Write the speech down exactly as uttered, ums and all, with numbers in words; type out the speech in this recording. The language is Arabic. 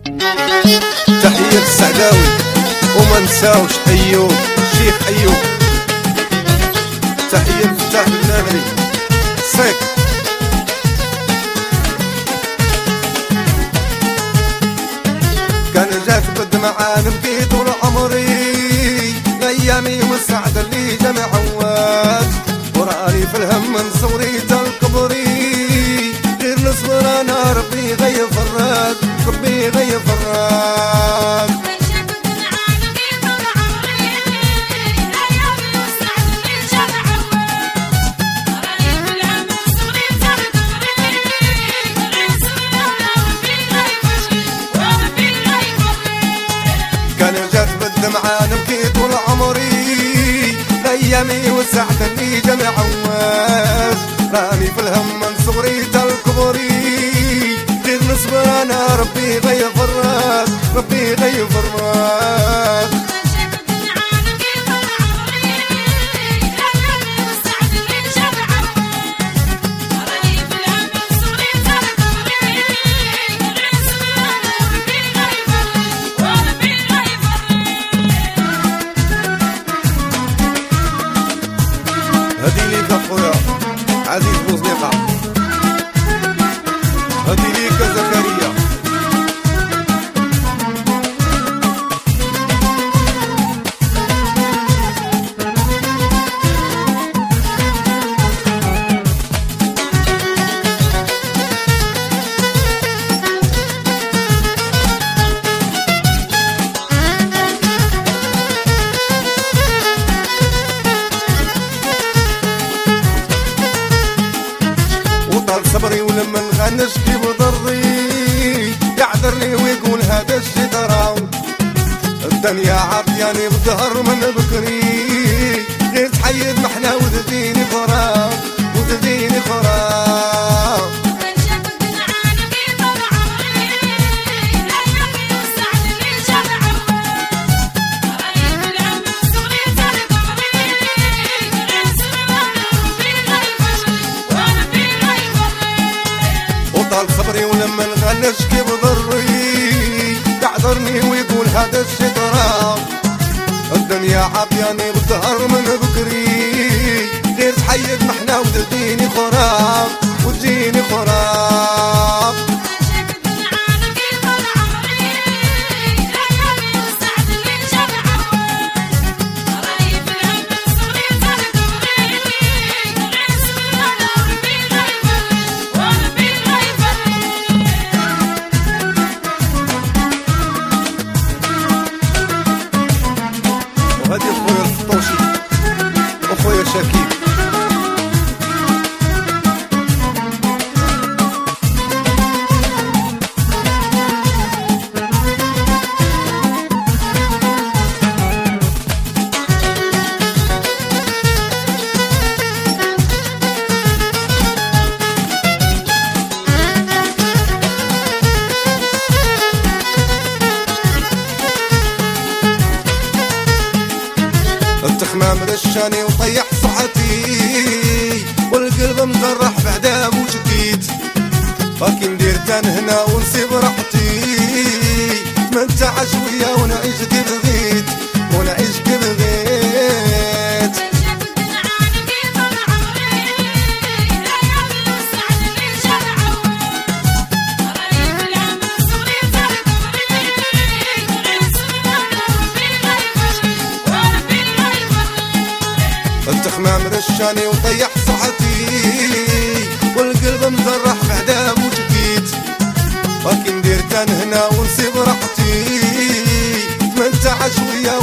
تحية السعداوي وما نساوش أيوب شيخ أيوب. تحية فتاح النهري صيك. كان جات بالدمعة نبكي طول عمري، أيامي والسعد اللي جمع عواد، وراني في الهم من صغري تالكبري، غير نصبر أنا ربي غير فراد، ربي غير فراد. كان جات بالدمعة نبكي طول عمري، أيامي والسعد اللي جمع عواد، راني في الهم من صغري تالكبري، غير نصبر أنا ربي غير فراد، ربي غير فراد. هدي ليك اخويا عزيز بوزنيقة، هدي ليك زكريا. وطال صبري ولما نغنشكي بضري، يعذرني ويقول هذا الشي تراو، الدنيا عطياني بظهر من بكري، غير تحيد محنا وتديني فراغ، وتديني فراغ. وطال صبري ولما نغنشكي بضري، يعذرني ويقول هذا الشي تراه، الدنيا عطياني بالظهر من بكري، غير تحيد محنا وتديني خراف، وتجيني خراف. وهدي اخويا الفطوشي واخويا شكيب. التخمام رشاني وطيح صحتي، والقلب مجرح بعدا وجديد، لكن ديرتان هنا ونسيب راحتي، نتمتع شوية ونعيش كي بغيت، ونعيش كي بغيت. التخمام رشاني وطيح صحتي، والقلب مجرح بعدا وجديد، لكن ديرتان هنا ونسيب راحتي، نتمتع شوية